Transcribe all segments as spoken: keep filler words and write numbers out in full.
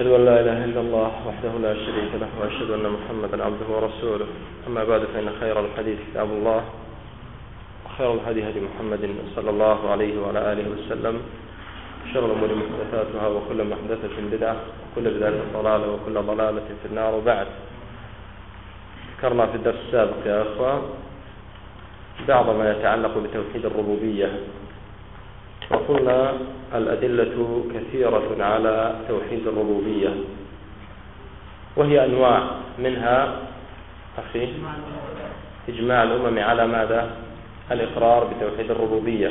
أن لا إله إلا الله وحده لا شريك له وأشهد أن محمدا عبده ورسوله. أما بعد، فإن خير الحديث كتاب الله، وخير الهدي هدي محمد صلى الله عليه وعلى آله وسلم، شر الأمور محدثاتها، وكل محدثة بدعة، وكل بدعة ضلالة، وكل ضلالة في النار. وبعد، ذكرنا في الدرس السابق يا أخوة بعض ما يتعلق بتوحيد الربوبية، وقلنا الأدلة كثيرة على توحيد الربوبية، وهي أنواع، منها أخي إجماع الأمم على ماذا؟ الإقرار بتوحيد الربوبية.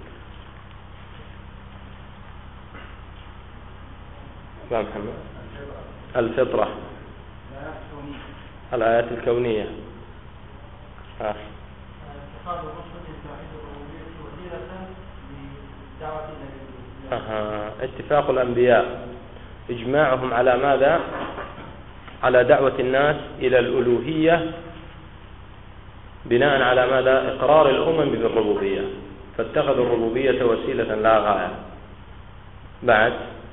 لا محمد. الفطرة، الآيات الكونية. آه. أها. اتفاق الأنبياء، إجماعهم على ماذا؟ على دعوة الناس إلى الألوهية بناء على ماذا؟ إقرار الأمم بالربوبية، فاتخذوا الربوبية وسيلة لا غاية. بعد،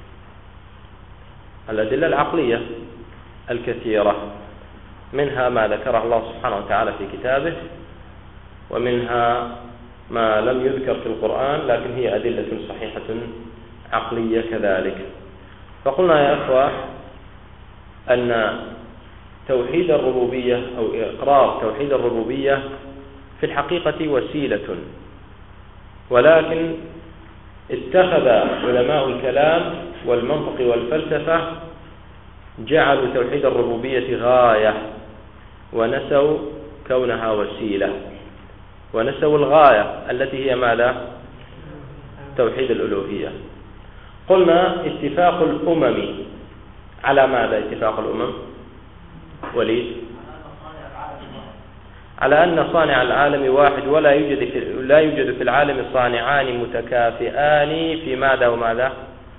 الأدلة العقلية الكثيرة، منها ما ذكره الله سبحانه وتعالى في كتابه، ومنها ما لم يذكر في القرآن لكن هي أدلة صحيحة عقلية كذلك. فقلنا يا أخوة أن توحيد الربوبية أو إقرار توحيد الربوبية في الحقيقة وسيلة، ولكن اتخذ علماء الكلام والمنطق والفلسفة جعلوا توحيد الربوبية غاية، ونسوا كونها وسيلة، ونسوا الغاية التي هي ماذا؟ توحيد الألوهية. قلنا اتفاق الأمم على ماذا؟ اتفاق الأمم وليد على أن صانع العالم واحد، ولا يوجد في لا يوجد في العالم صانعان متكافئان في ماذا وماذا؟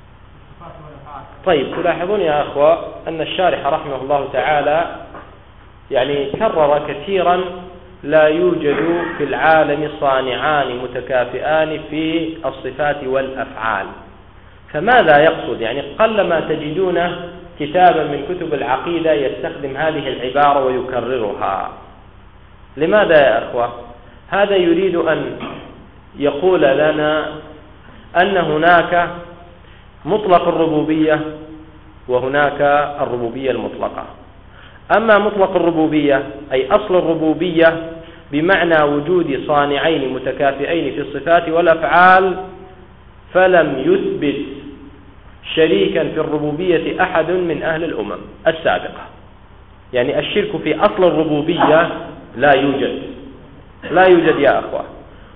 طيب، تلاحظون يا أخوة أن الشارح رحمه الله تعالى يعني كرر كثيرا لا يوجد في العالم صانعان متكافئان في الصفات والأفعال. فماذا يقصد؟ يعني قلما تجدون كتابا من كتب العقيدة يستخدم هذه العبارة ويكررها. لماذا يا أخوة؟ هذا يريد أن يقول لنا أن هناك مطلق الربوبية وهناك الربوبية المطلقة. أما مطلق الربوبية أي أصل الربوبية بمعنى وجود صانعين متكافئين في الصفات والأفعال، فلم يثبت شريكا في الربوبية أحد من أهل الأمم السابقة. يعني الشرك في أصل الربوبية لا يوجد لا يوجد يا أخوة.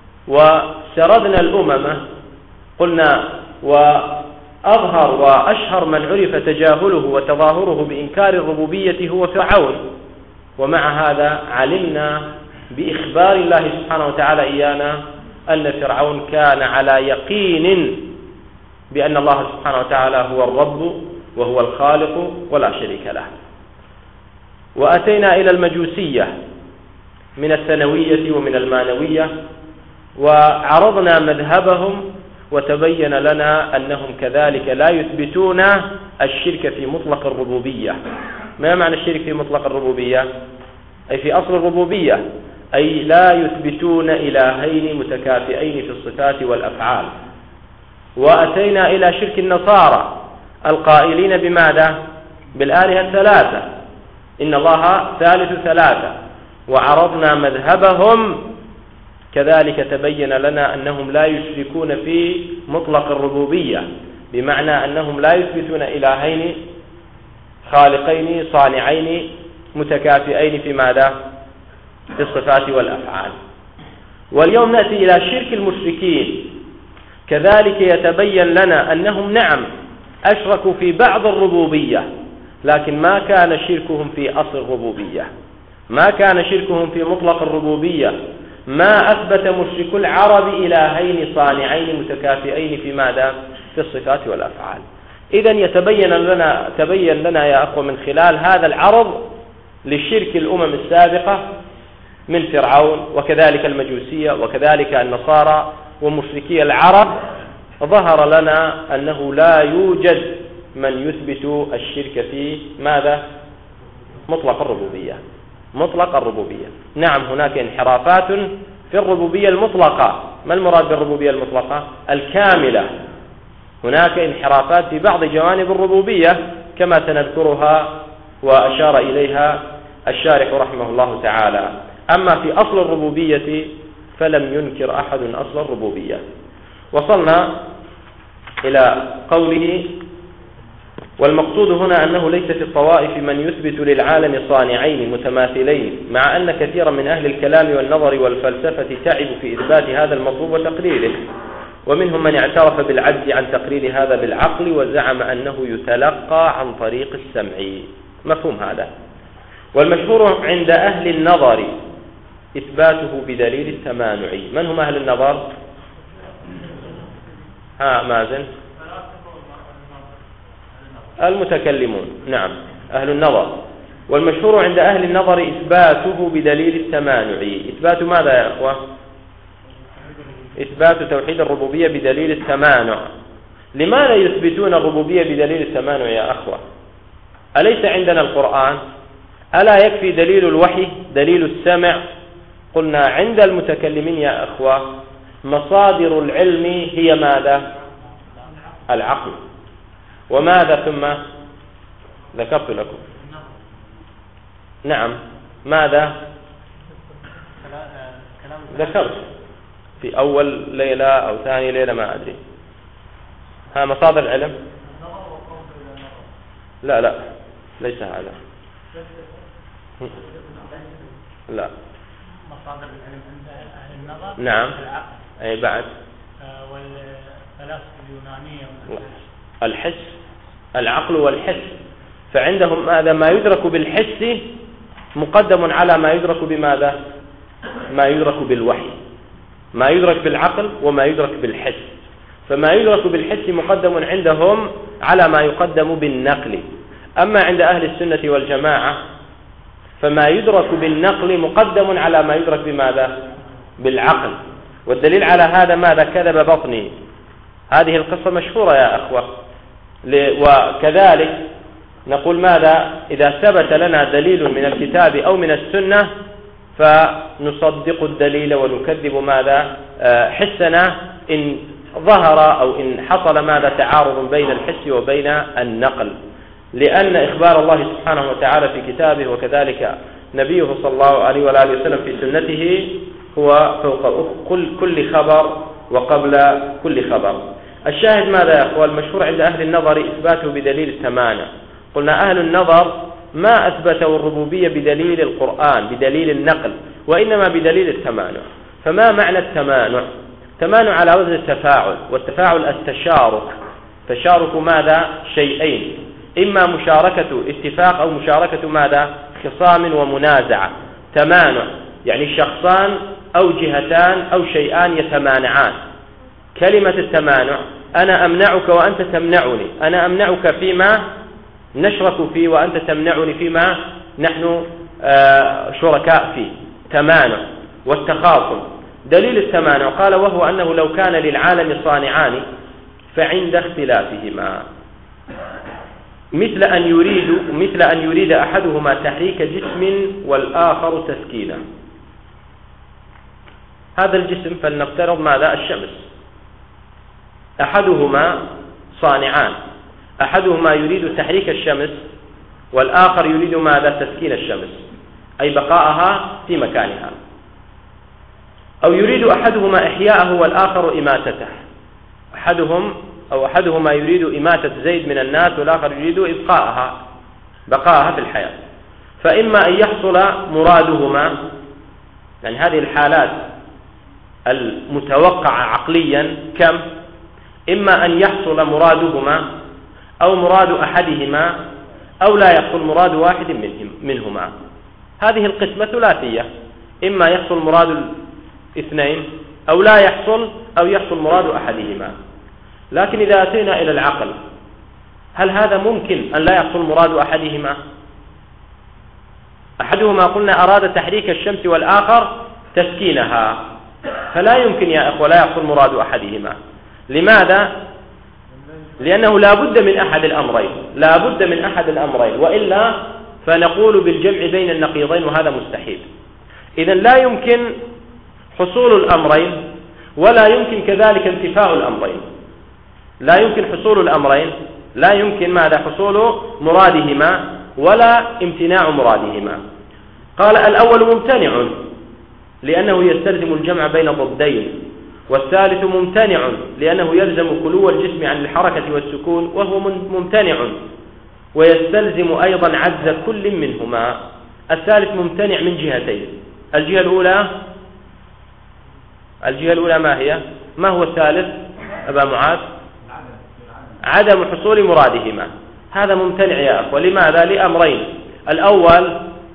وسردنا الأمم، قلنا وأظهر وأشهر من عرف تجاهله وتظاهره بإنكار الربوبية هو فرعون، ومع هذا علمنا بإخبار الله سبحانه وتعالى إيانا أن فرعون كان على يقين بأن الله سبحانه وتعالى هو الرب وهو الخالق ولا شريك له. وأتينا إلى المجوسية من الثانوية ومن المانوية، وعرضنا مذهبهم، وتبين لنا أنهم كذلك لا يثبتون الشرك في مطلق الربوبية. ما معنى الشرك في مطلق الربوبية؟ أي في أصل الربوبية، أي لا يثبتون إلهين متكافئين في الصفات والأفعال. وأتينا إلى شرك النصارى القائلين بماذا؟ بالآلهة الثلاثة، إن الله ثالث ثلاثة، وعرضنا مذهبهم، كذلك تبين لنا أنهم لا يشركون في مطلق الربوبية، بمعنى أنهم لا يثبتون إلهين خالقين صانعين متكافئين في ماذا؟ في الصفات والأفعال. واليوم نأتي إلى شرك المشركين، كذلك يتبين لنا أنهم نعم أشركوا في بعض الربوبية، لكن ما كان شركهم في أصل الربوبية، ما كان شركهم في مطلق الربوبية. ما أثبت مشرك العرب إلهين صانعين متكافئين في ماذا؟ في الصفات والأفعال. إذن يتبين لنا تبين لنا يا أخوة من خلال هذا العرض لشرك الأمم السابقة من فرعون، وكذلك المجوسية، وكذلك النصارى ومشركي العرب، ظهر لنا أنه لا يوجد من يثبت الشرك في ماذا؟ مطلق الربوبية. مطلق الربوبية. نعم هناك انحرافات في الربوبية المطلقة. ما المراد بالربوبية المطلقة؟ الكاملة. هناك انحرافات في بعض جوانب الربوبية كما سنذكرها وأشار إليها الشارح رحمه الله تعالى. أما في أصل الربوبية فلم ينكر أحد أصل الربوبية. وصلنا إلى قوله: والمقصود هنا أنه ليس في الطوائف من يثبت للعالم صانعين متماثلين، مع أن كثيرا من أهل الكلام والنظر والفلسفة تعبوا في إثبات هذا المطلوب وتقريره، ومنهم من اعترف بالعجز عن تقرير هذا بالعقل وزعم أنه يتلقى عن طريق السمع. مفهوم هذا؟ والمشهور عند أهل النظر إثباته بدليل التمانع. من هم أهل النظر؟ ها مازن؟ المتكلمون. نعم أهل النظر. والمشهور عند أهل النظر إثباته بدليل التمانع. إثبات ماذا يا أخوة؟ إثبات توحيد الربوبية بدليل التمانع. لماذا يثبتون الربوبية بدليل التمانع يا أخوة؟ أليس عندنا القرآن؟ ألا يكفي دليل الوحي دليل السمع؟ قلنا عند المتكلمين يا أخوة مصادر العلم هي ماذا؟ العقل. وماذا ثم ذكرت لكم؟ نعم ماذا ذكرت في أول ليلة أو ثاني ليلة ما أدري. ها مصادر العلم؟ لا لا ليس هذا. لا مصادر العلم عند أهل النظر. نعم أي بعد. والفلاسفة اليونانية الحس، العقل والحس. فعندهم ماذا؟ ما يدرك بالحس مقدم على ما يدرك بماذا؟ ما يدرك بالوحي. ما يدرك بالعقل وما يدرك بالحس. فما يدرك بالحس مقدم عندهم على ما يقدم بالنقل. أما عند أهل السنة والجماعة فما يدرك بالنقل مقدم على ما يدرك بماذا؟ بالعقل. والدليل على هذا ماذا؟ كذب بطني. هذه القصة مشهورة يا أخوة. وكذلك نقول ماذا؟ إذا ثبت لنا دليل من الكتاب أو من السنة فنصدق الدليل ونكذب ماذا؟ حسنا إن ظهر أو إن حصل ماذا؟ تعارض بين الحس وبين النقل. لأن إخبار الله سبحانه وتعالى في كتابه وكذلك نبيه صلى الله عليه وآله وسلم في سنته هو فوق كل خبر وقبل كل خبر. الشاهد ماذا يا أخوة؟ المشهور عند أهل النظر إثباته بدليل التمانع. قلنا أهل النظر ما أثبتوا الربوبية بدليل القرآن بدليل النقل، وإنما بدليل التمانع. فما معنى التمانع؟ التمانع على وزن التفاعل، والتفاعل التشارك. تشارك ماذا؟ شيئين، إما مشاركة اتفاق أو مشاركة ماذا؟ خصام ومنازعة. تمانع يعني شخصان أو جهتان أو شيئان يتمانعان. كلمة التمانع أنا أمنعك وأنت تمنعني، أنا أمنعك فيما نشرك فيه وأنت تمنعني فيما نحن شركاء فيه. تمانع. والتخاصم دليل التمانع قال وهو أنه لو كان للعالم صانعان فعند اختلافهما مثل أن يريد مثل أن يريد أحدهما تحريك جسم والآخر تسكينه. هذا الجسم فلنفترض ماذا؟ الشمس. أحدهما صانعان، أحدهما يريد تحريك الشمس والآخر يريد ماذا؟ تسكين الشمس، أي بقاءها في مكانها. أو يريد أحدهما إحياءه والآخر إماتته. أحدهم أو أحدهما يريد إماتة زيد من الناس والآخر يريد إبقاءها بقاءها في الحياة. فإما أن يحصل مرادهما، يعني هذه الحالات المتوقعة عقليا كم؟ إما أن يحصل مرادهما أو مراد أحدهما أو لا يحصل مراد واحد منهما. هذه القسمة ثلاثية، إما يحصل مراد الاثنين أو لا يحصل أو يحصل مراد أحدهما. لكن إذا أتينا إلى العقل هل هذا ممكن أن لا يحصل مراد أحدهما؟ أحدهما قلنا أراد تحريك الشمس والآخر تسكينها، فلا يمكن يا أخوة لا يحصل مراد أحدهما. لماذا؟ لأنه لا بد من أحد الأمرين، لا بد من أحد الأمرين، وإلا فنقول بالجمع بين النقيضين وهذا مستحيل. إذن لا يمكن حصول الأمرين ولا يمكن كذلك انتفاء الأمرين. لا يمكن حصول الأمرين، لا يمكن ماذا حصول مرادهما ولا امتناع مرادهما. قال الأول ممتنع لأنه يستلزم الجمع بين ضدين، والثالث ممتنع لأنه يلزم خلو الجسم عن الحركة والسكون وهو ممتنع، ويستلزم أيضا عجز كل منهما. الثالث ممتنع من جهتين. الجهة الأولى الجهة الأولى ما هي؟ ما هو الثالث أبا معاذ؟ عدم حصول مرادهما. هذا ممتنع يا أخوة. لماذا؟ لأمرين: الأول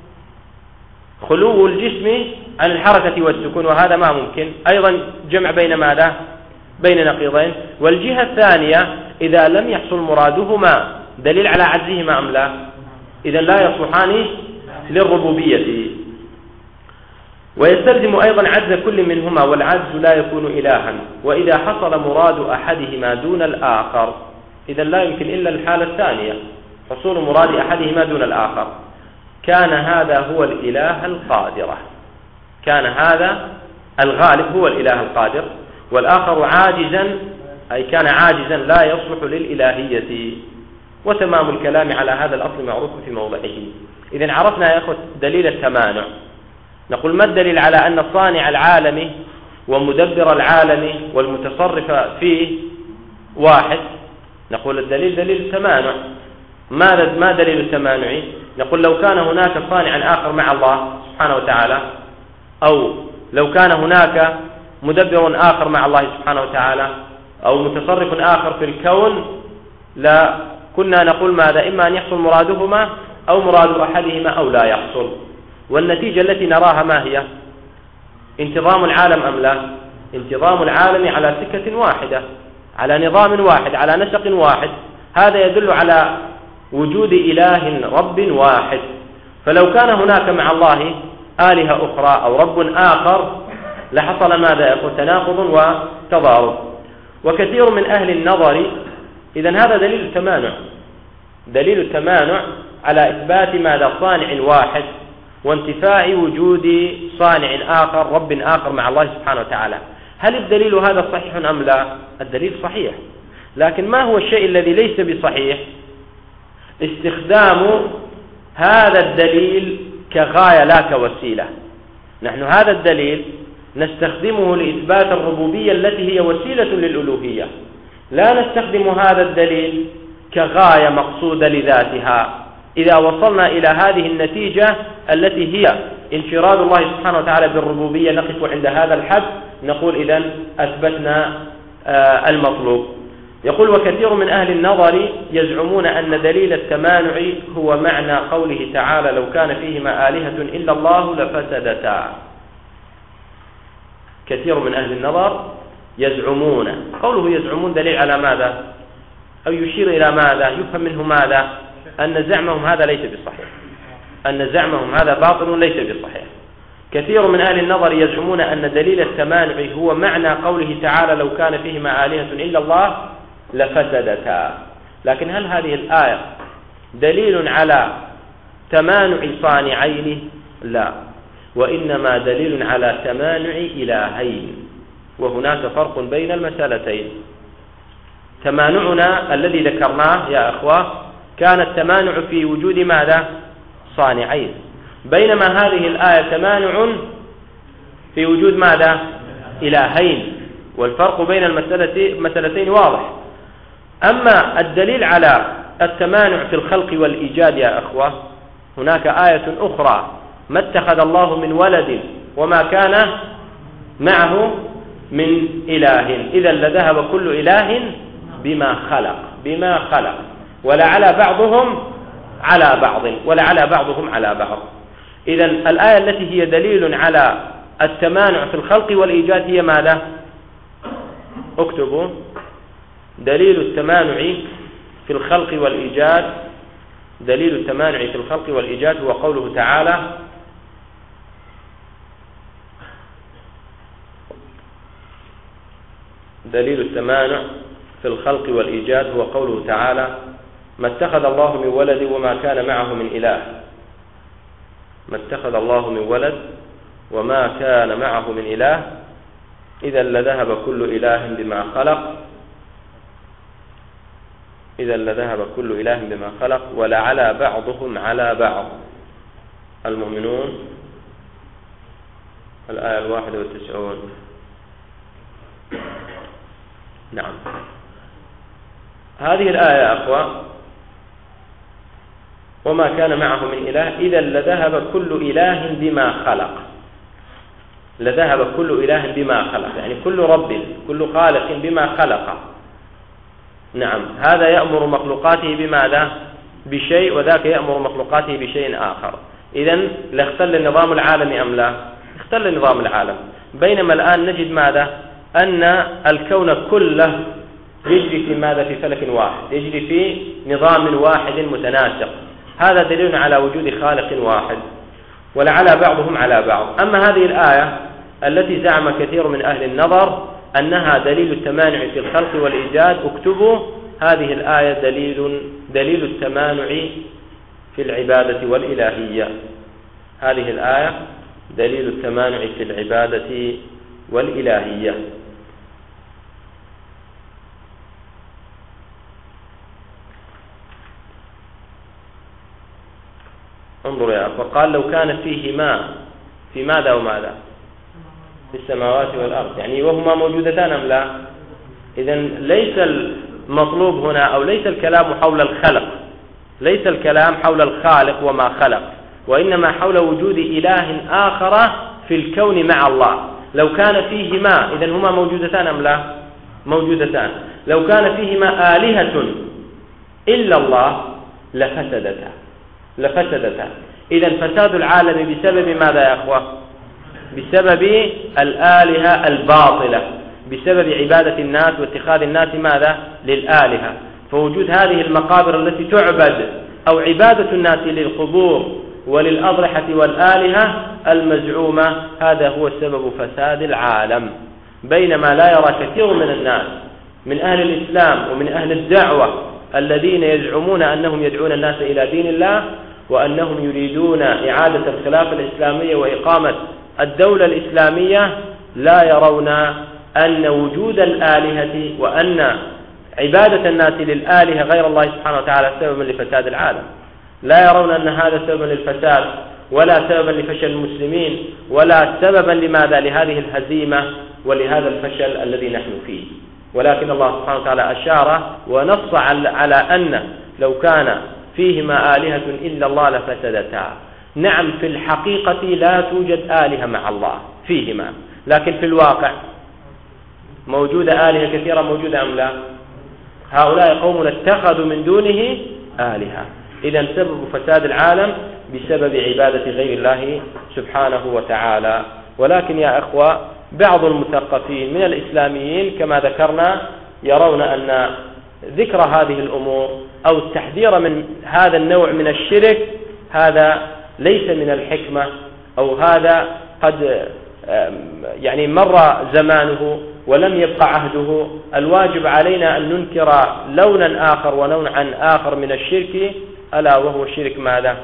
خلو الجسم عن الحركة والسكون وهذا ما ممكن، أيضا جمع بين ماذا؟ بين نقيضين. والجهة الثانية إذا لم يحصل مرادهما دليل على عجزهما أم لا؟ إذا لا يصلحان للربوبية. ويستلزم أيضا عجز كل منهما، والعجز لا يكون إلها. وإذا حصل مراد أحدهما دون الآخر، إذا لا يمكن إلا الحالة الثانية، حصول مراد أحدهما دون الآخر، كان هذا هو الإله القادر. كان هذا الغالب هو الإله القادر، والآخر عاجزا، أي كان عاجزا لا يصلح للإلهية. وتمام الكلام على هذا الأصل معروف في موضعه. إذن عرفنا يا أخوة دليل التمانع. نقول ما الدليل على أن صانع العالم ومدبر العالم والمتصرف فيه واحد؟ نقول الدليل دليل التمانع. ماذا ما دليل التمانع؟ نقول لو كان هناك صانع آخر مع الله سبحانه وتعالى، أو لو كان هناك مدبر آخر مع الله سبحانه وتعالى، أو متصرف آخر في الكون، لا كنا نقول ماذا؟ إما أن يحصل مرادهما أو مراد أحدهما أو لا يحصل. والنتيجة التي نراها ما هي؟ انتظام العالم أم لا؟ انتظام العالم على سكة واحدة، على نظام واحد، على نسق واحد. هذا يدل على وجود إله رب واحد. فلو كان هناك مع الله آلهة أخرى أو رب آخر لحصل ماذا؟ يقول تناقض وتضارب. وكثير من أهل النظر، إذن هذا دليل التمانع، دليل التمانع على إثبات ماذا؟ صانع واحد وانتفاء وجود صانع آخر رب آخر مع الله سبحانه وتعالى. هل الدليل هذا صحيح أم لا؟ الدليل صحيح، لكن ما هو الشيء الذي ليس بصحيح؟ استخدام هذا الدليل كغاية لا كوسيلة. نحن هذا الدليل نستخدمه لإثبات الربوبية التي هي وسيلة للألوهية، لا نستخدم هذا الدليل كغاية مقصودة لذاتها. إذا وصلنا إلى هذه النتيجة التي هي انفراد الله سبحانه وتعالى بالربوبية نقف عند هذا الحد، نقول إذن أثبتنا آه المطلوب. يقول وكثير من أهل النظر يزعمون أن دليل التمانع هو معنى قوله تعالى لو كان فيهما آلهة إلا الله لفسدتا. كثير من أهل النظر يزعمون، قوله يزعمون دليل على ماذا؟ أو يشير إلى ماذا؟ يفهم منه ماذا؟ أن زعمهم هذا ليس بصحيح، أن زعمهم هذا باطل ليس بصحيح. كثير من أهل النظر يزعمون أن دليل التمانع هو معنى قوله تعالى لو كان فيهما آلهة إلا الله لفسدتا. لكن هل هذه الآية دليل على تمانع صانعين؟ لا، وإنما دليل على تمانع إلهين، وهناك فرق بين المسألتين. تمانعنا الذي ذكرناه يا أخوة كان التمانع في وجود ماذا؟ صانعين، بينما هذه الآية تمانع في وجود ماذا؟ إلهين، والفرق بين المسألتين واضح. أما الدليل على التمانع في الخلق والإيجاد يا أخوة هناك آية أخرى ما اتخذ الله من ولد وما كان معه من إله إذا لذهب كل إله بما خلق بما خلق ولعلى بعضهم على بعض ولعلى بعضهم على بعض. إذن الآية التي هي دليل على التمانع في الخلق والإيجاد هي ماذا؟ اكتبوا دليل التمانع في الخلق والإيجاد. دليل التمانع في الخلق والإيجاد هو قوله تعالى دليل التمانع في الخلق والإيجاد هو قوله تعالى: ما اتخذ الله من ولد وما كان معه من إله. ما اتخذ الله من ولد وما كان معه من إله، إذا لذهب كل إله بما خلق إذا لذهب كل إله بما خلق ولعلى بعضهم على بعض. المؤمنون الآية الواحدة والتسعون. نعم، هذه الآية يا أخوة: وما كان معه من إله إذا لذهب كل إله بما خلق. لذهب كل إله بما خلق، يعني كل رب كل خالق بما خلق. نعم، هذا يأمر مخلوقاته بماذا؟ بشيء، وذاك يأمر مخلوقاته بشيء آخر. إذن لاختل النظام العالمي أم لا؟ اختل نظام العالم. بينما الآن نجد ماذا؟ أن الكون كله يجري في ماذا؟ في فلك واحد، يجري في نظام واحد متناسق. هذا دليل على وجود خالق واحد، ولعلى بعضهم على بعض. أما هذه الآية التي زعم كثير من أهل النظر أنها دليل التمانع في الخلق والإيجاد، اكتبوا: هذه الآية دليل دليل التمانع في العبادة والإلهية. هذه الآية دليل التمانع في العبادة والإلهية. انظر يا أخوة، قال: لو كان فيهما، في ماذا وماذا؟ في السماوات والأرض، يعني وهما موجودتان أم لا؟ إذن ليس المطلوب هنا، أو ليس الكلام حول الخلق، ليس الكلام حول الخالق وما خلق، وإنما حول وجود إله آخر في الكون مع الله. لو كان فيهما، إذن هما موجودتان أم لا؟ موجودتان. لو كان فيهما آلهة إلا الله لفسدتا لفسدتا إذن فساد العالم بسبب ماذا يا أخوة؟ بسبب الآلهة الباطلة، بسبب عبادة الناس واتخاذ الناس ماذا؟ للآلهة. فوجود هذه المقابر التي تعبد، أو عبادة الناس للقبور وللأضرحة والآلهة المزعومة، هذا هو سبب فساد العالم. بينما لا يرى كثير من الناس من أهل الإسلام ومن أهل الدعوة الذين يزعمون أنهم يدعون الناس إلى دين الله، وأنهم يريدون إعادة الخلافة الإسلامية وإقامة الدولة الإسلامية، لا يرون أن وجود الآلهة وأن عبادة الناس للآلهة غير الله سبحانه وتعالى سببا لفساد العالم. لا يرون أن هذا سببا للفساد، ولا سببا لفشل المسلمين، ولا سببا لماذا؟ لهذه الهزيمة ولهذا الفشل الذي نحن فيه. ولكن الله سبحانه وتعالى أشار ونص على أن لو كان فيهما آلهة إلا الله لفسدتا. نعم، في الحقيقة لا توجد آلهة مع الله فيهما، لكن في الواقع موجودة آلهة كثيرة، موجودة أم لا؟ هؤلاء قوم اتخذوا من دونه آلهة. إذن سبب فساد العالم بسبب عبادة غير الله سبحانه وتعالى. ولكن يا أخوة، بعض المثقفين من الإسلاميين كما ذكرنا يرون أن ذكر هذه الأمور أو التحذير من هذا النوع من الشرك هذا ليس من الحكمة، أو هذا قد يعني مر زمانه ولم يبقى عهده. الواجب علينا أن ننكر لونا آخر ونوعا آخر من الشرك، ألا وهو شرك ماذا؟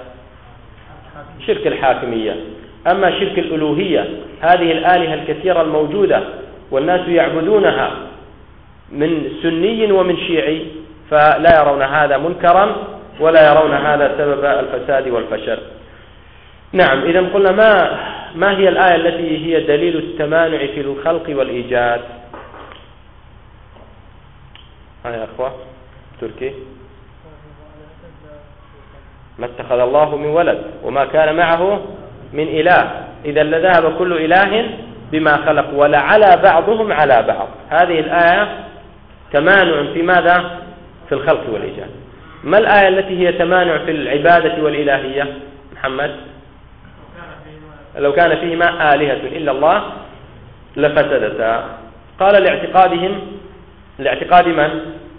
شرك الحاكمية. أما شرك الألوهية، هذه الآلهة الكثيرة الموجودة والناس يعبدونها من سني ومن شيعي، فلا يرون هذا منكرا ولا يرون هذا سبب الفساد والفشل. نعم، إذا قلنا ما ما هي الآية التي هي دليل التمانع في الخلق والإيجاد؟ ها يا أخوة تركي: ما اتخذ الله من ولد وما كان معه من إله إذا لذهب كل إله بما خلق ولعلى بعضهم على بعض. هذه الآية تمانع في ماذا؟ في الخلق والإيجاد. ما الآية التي هي تمانع في العبادة والإلهية محمد؟ لو كان فيهما آلهة إلا الله لفسدتا. قال لاعتقادهم، لاعتقاد من؟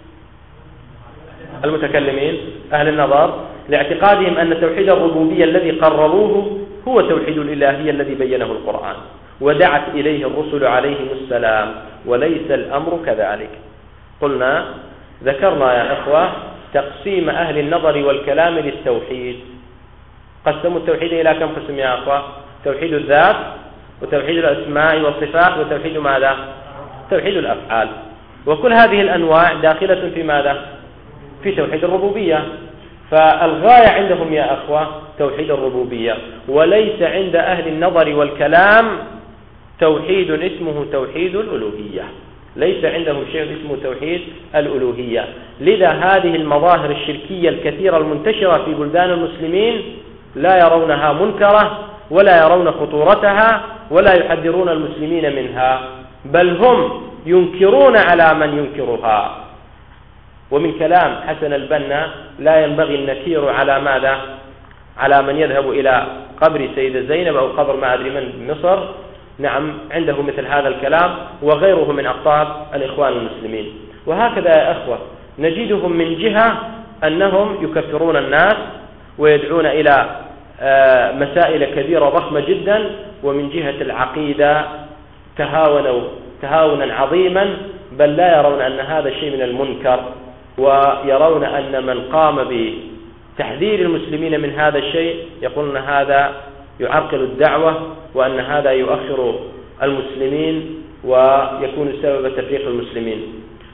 المتكلمين أهل النظر، لاعتقادهم أن توحيد الربوبية الذي قرروه هو توحيد الإلهية الذي بينه القرآن ودعت إليه الرسل عليهم السلام، وليس الأمر كذلك. قلنا ذكرنا يا إخوة تقسيم أهل النظر والكلام للتوحيد. قسموا التوحيد إلى كم قسم يا أخوة؟ توحيد الذات، وتوحيد الأسماء والصفات، وتوحيد ماذا؟ توحيد الأفعال. وكل هذه الأنواع داخلة في ماذا؟ في توحيد الربوبية. فالغاية عندهم يا أخوة توحيد الربوبية، وليس عند أهل النظر والكلام توحيد اسمه توحيد الألوهية، ليس عندهم شيء اسمه توحيد الألوهية. لذا هذه المظاهر الشركية الكثيرة المنتشرة في بلدان المسلمين لا يرونها منكرة ولا يرون خطورتها ولا يحذرون المسلمين منها، بل هم ينكرون على من ينكرها. ومن كلام حسن البنا لا ينبغي النكير على ماذا؟ على من يذهب إلى قبر سيدة زينب أو قبر ما أدري من بمصر. نعم، عنده مثل هذا الكلام وغيره من أقطاب الإخوان المسلمين. وهكذا يا أخوة نجدهم من جهة أنهم يكفرون الناس ويدعون إلى مسائل كبيرة ضخمة جدا، ومن جهة العقيدة تهاونوا تهاونا عظيما، بل لا يرون أن هذا الشيء من المنكر، ويرون أن من قام بتحذير المسلمين من هذا الشيء يقولون هذا يعرقل الدعوة، وأن هذا يؤخر المسلمين ويكون سبب تفريق المسلمين.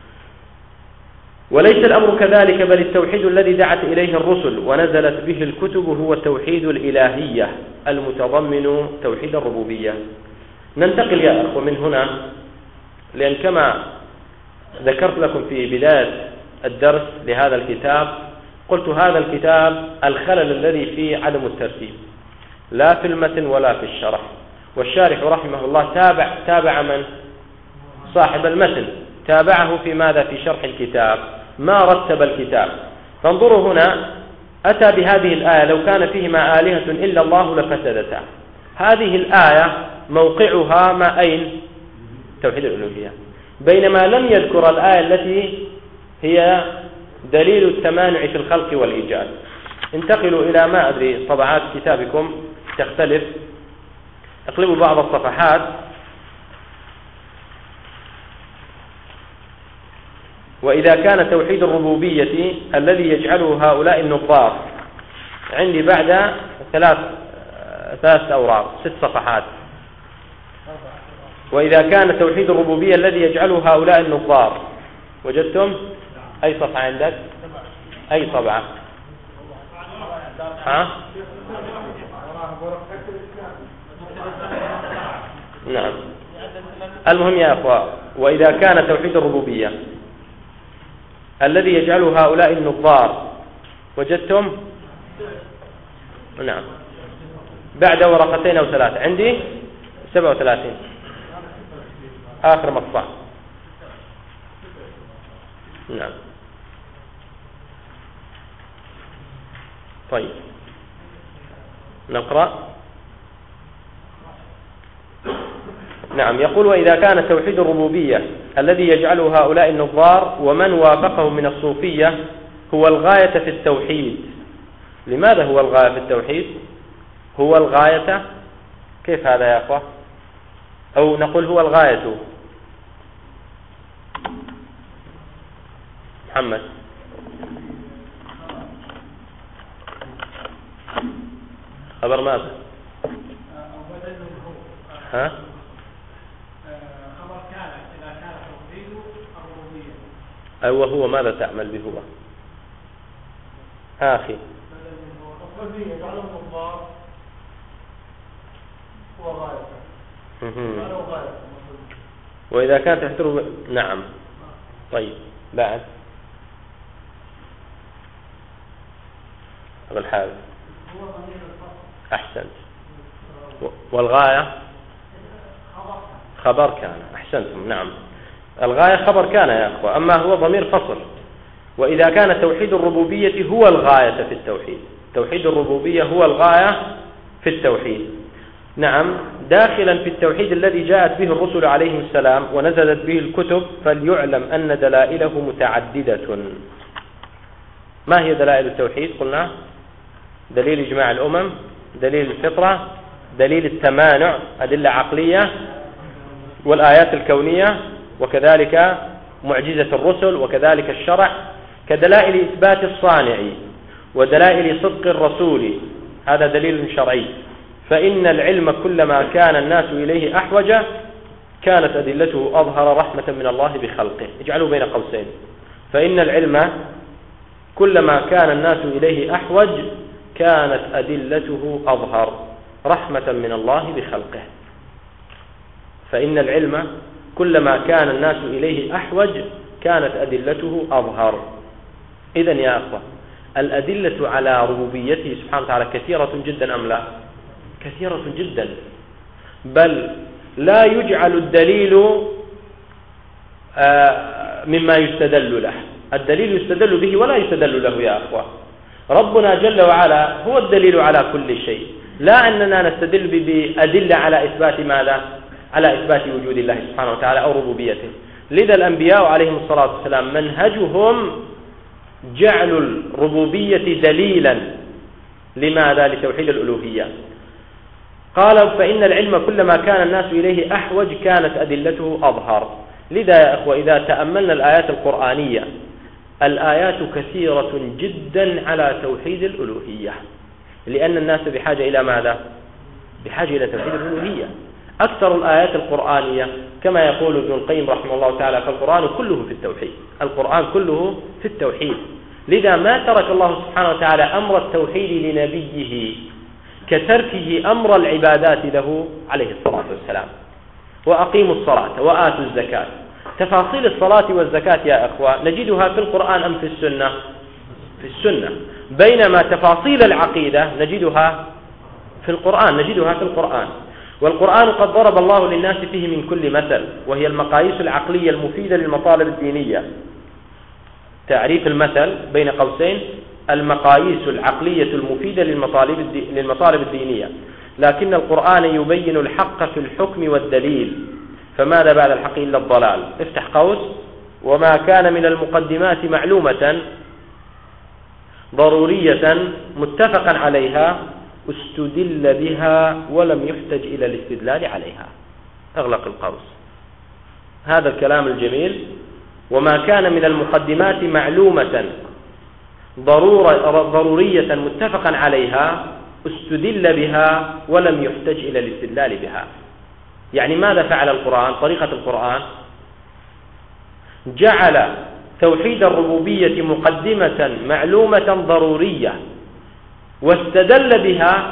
وليس الأمر كذلك، بل التوحيد الذي دعت إليه الرسل ونزلت به الكتب هو توحيد الإلهية المتضمن توحيد الربوبية. ننتقل يا أخوة من هنا، لأن كما ذكرت لكم في بداية الدرس لهذا الكتاب قلت هذا الكتاب الخلل الذي فيه عدم الترتيب، لا في المتن ولا في الشرح. والشارح رحمه الله تابع تابع من؟ صاحب المتن، تابعه في ماذا؟ في شرح الكتاب، ما رتب الكتاب. فانظروا هنا، أتى بهذه الآية لو كان فيهما آلهة إلا الله لفسدتا. هذه الآية موقعها ما أين؟ توحيد الألوهية، بينما لم يذكر الآية التي هي دليل التمانع في الخلق والإيجاد. انتقلوا إلى ما أدري طبعات كتابكم تختلف، اقلبوا بعض الصفحات. وإذا كان توحيد الربوبية الذي يجعله هؤلاء النظار، عندي بعد ثلاث ثلاث أوراق ست صفحات. وإذا كان توحيد الربوبية الذي يجعله هؤلاء النظار، وجدتم أي صفحة عندك؟ أي طبعة؟ ها؟ نعم. المهم يا أخوة، وإذا كان توحيد الربوبية الذي يجعله هؤلاء النظار، وجدتم؟ نعم، بعد ورقتين أو ثلاثة، عندي سبعة وثلاثين آخر مقطع. نعم. طيب نقرأ. نعم، يقول وإذا كان توحيد الربوبية الذي يجعله هؤلاء النظار ومن وافقهم من الصوفية هو الغاية في التوحيد. لماذا هو الغاية في التوحيد؟ هو الغاية، كيف هذا يا أخوة؟ أو نقول هو الغاية. محمد، خبر ماذا؟ ها؟ خبر كان إذا كان توحيد الربوبية. أيوة، هو ماذا تعمل به هو؟ آخي وإذا كانت تحترم. نعم. طيب بعد أبو الحارث أحسنت. والغاية خبر كان. أحسنتم. نعم، الغاية خبر كان يا أخوة، أما هو ضمير فصل. وإذا كان توحيد الربوبية هو الغاية في التوحيد، توحيد الربوبية هو الغاية في التوحيد. نعم، داخلا في التوحيد الذي جاءت به الرسل عليهم السلام ونزلت به الكتب، فليعلم أن دلائله متعددة. ما هي دلائل التوحيد؟ قلنا دليل إجماع الأمم، دليل الفطرة، دليل التمانع، أدلة عقلية، والآيات الكونية، وكذلك معجزة الرسل وكذلك الشرع، كدلائل إثبات الصانع ودلائل صدق الرسول، هذا دليل شرعي. فإن العلم كلما كان الناس إليه أحوج كانت أدلته أظهر رحمة من الله بخلقه. اجعلوا بين قوسين: فإن العلم كلما كان الناس إليه أحوج كانت أدلته أظهر رحمة من الله بخلقه. فإن العلم كلما كان الناس إليه أحوج كانت أدلته أظهر. إذن يا أخوة، الأدلة على ربوبيته سبحانه وتعالى كثيرة جدا أم لا؟ كثيرة جدا، بل لا يجعل الدليل مما يستدل له. الدليل يستدل به ولا يستدل له يا أخوة. ربنا جل وعلا هو الدليل على كل شيء، لا أننا نستدل بأدلة على إثبات ماذا؟ على إثبات وجود الله سبحانه وتعالى أو ربوبيته. لذا الأنبياء عليهم الصلاة والسلام منهجهم جعل الربوبية دليلا لماذا؟ لتوحيد الألوهية. قال: فإن العلم كلما كان الناس إليه أحوج كانت أدلته أظهر. لذا يا أخوة، إذا تأملنا الآيات القرآنية، الآيات كثيرة جدا على توحيد الألوهية، لأن الناس بحاجة إلى ماذا؟ بحاجة إلى توحيد الألوهية. أكثر الآيات القرآنية كما يقول ابن القيم رحمه الله تعالى: فالقرآن كله في التوحيد. القرآن كله في التوحيد. لذا ما ترك الله سبحانه وتعالى أمر التوحيد لنبيه كتركه أمر العبادات له عليه الصلاة والسلام. وأقيموا الصلاة وآتوا الزكاة. تفاصيل الصلاة والزكاة يا أخوة نجدها في القرآن أم في السنة؟ في السنة. بينما تفاصيل العقيدة نجدها في القرآن نجدها في القرآن. والقرآن قد ضرب الله للناس فيه من كل مثل، وهي المقاييس العقلية المفيدة للمطالب الدينية. تعريف المثل بين قوسين: المقاييس العقلية المفيدة للمطالب للمطالب الدينية. لكن القرآن يبين الحق في الحكم والدليل، فماذا بعد الحق إلا الضلال. افتح قوس: وما كان من المقدمات معلومة ضرورية متفقا عليها استدل بها ولم يحتج إلى الاستدلال عليها. أغلق القوس. هذا الكلام الجميل: وما كان من المقدمات معلومة ضرورة ضرورية متفقا عليها استدل بها ولم يحتج إلى الاستدلال بها. يعني ماذا فعل القرآن؟ طريقة القرآن جعل توحيد الربوبية مقدمة معلومة ضرورية واستدل بها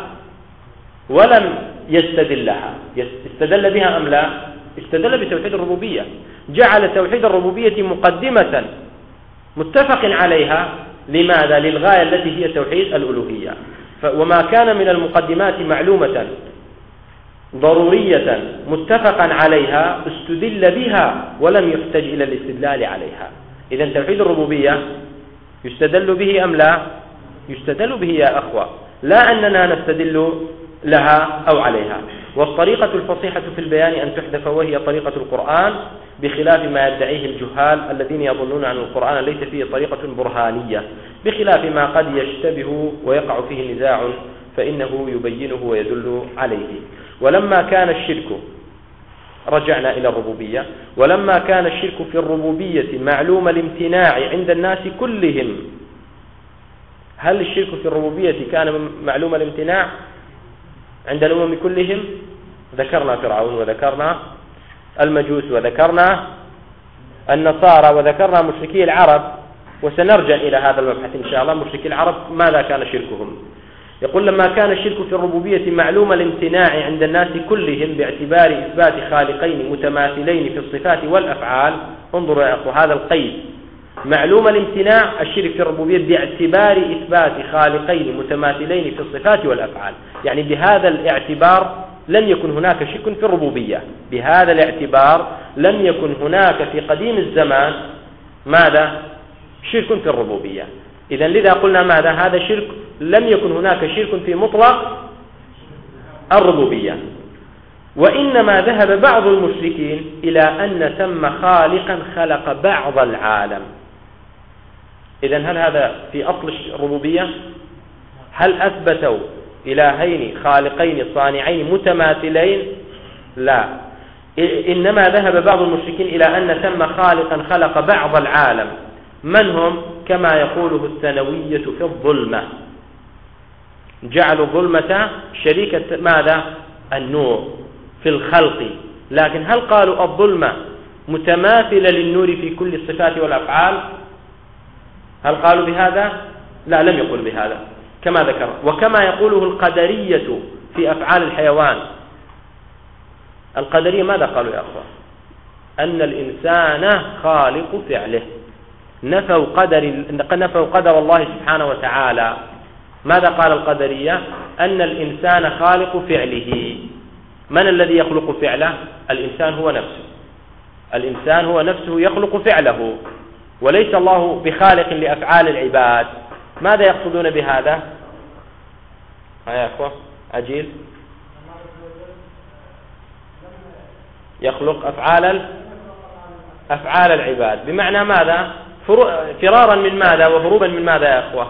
ولم يستدلها. استدل بها أم لا؟ استدل بتوحيد الربوبية. جعل توحيد الربوبية مقدمة متفق عليها. لماذا؟ للغاية التي هي توحيد الألوهية. وما كان من المقدمات معلومة ضرورية متفقا عليها استدل بها ولم يحتج إلى الاستدلال عليها. إذن توحيد الربوبية يستدل به أم لا؟ يستدل به يا أخوة، لا أننا نستدل لها أو عليها. والطريقة الفصيحة في البيان أن تحذف، وهي طريقة القرآن، بخلاف ما يدعيه الجهال الذين يظنون أن القرآن ليس فيه طريقة برهانية، بخلاف ما قد يشتبه ويقع فيه نزاع فإنه يبينه ويدل عليه. ولما كان الشرك، رجعنا إلى الربوبية، ولما كان الشرك في الربوبية معلوم الامتناع عند الناس كلهم. هل الشرك في الربوبية كان معلوم الامتناع عند الأمم كلهم؟ ذكرنا فرعون، وذكرنا المجوس، وذكرنا النصارى، وذكرنا مشركي العرب، وسنرجع إلى هذا المبحث إن شاء الله. مشركي العرب ماذا كان شركهم؟ يقول: لما كان الشرك في الربوبية معلوم الامتناع عند الناس كلهم باعتبار إثبات خالقين متماثلين في الصفات والأفعال. انظروا يا أخو هذا القيد: معلوم الامتناع الشرك في الربوبية باعتبار إثبات خالقين متماثلين في الصفات والأفعال. يعني بهذا الاعتبار لم يكن هناك شرك في الربوبية. بهذا الاعتبار لم يكن هناك في قديم الزمان ماذا؟ شرك في الربوبية. إذن لذا قلنا ماذا؟ هذا شرك، لم يكن هناك شرك في مطلق الربوبية. وإنما ذهب بعض المشركين إلى أن ثم خالقا خلق بعض العالم. إذن هل هذا في أصل الربوبية؟ هل أثبتوا إلهين خالقين صانعين متماثلين؟ لا. إنما ذهب بعض المشركين إلى أن ثم خالقا خلق بعض العالم. من هم؟ كما يقوله الثانوية في الظلمة، جعلوا الظلمة شريكة ماذا؟ النور في الخلق. لكن هل قالوا الظلمة متماثلة للنور في كل الصفات والأفعال؟ هل قالوا بهذا؟ لا، لم يقل بهذا كما ذكر. وكما يقوله القدرية في أفعال الحيوان. القدرية ماذا قالوا يا أخوة؟ أن الإنسان خالق فعله، نفوا قدر نفوا قدر الله سبحانه وتعالى. ماذا قال القدرية؟ أن الإنسان خالق فعله. من الذي يخلق فعله؟ الإنسان هو نفسه. الإنسان هو نفسه يخلق فعله، وليس الله بخالق لأفعال العباد. ماذا يقصدون بهذا؟ يا أخوة أجيل. يخلق أفعال أفعال العباد بمعنى ماذا؟ فرارا من ماذا وهروبا من ماذا يا أخوة؟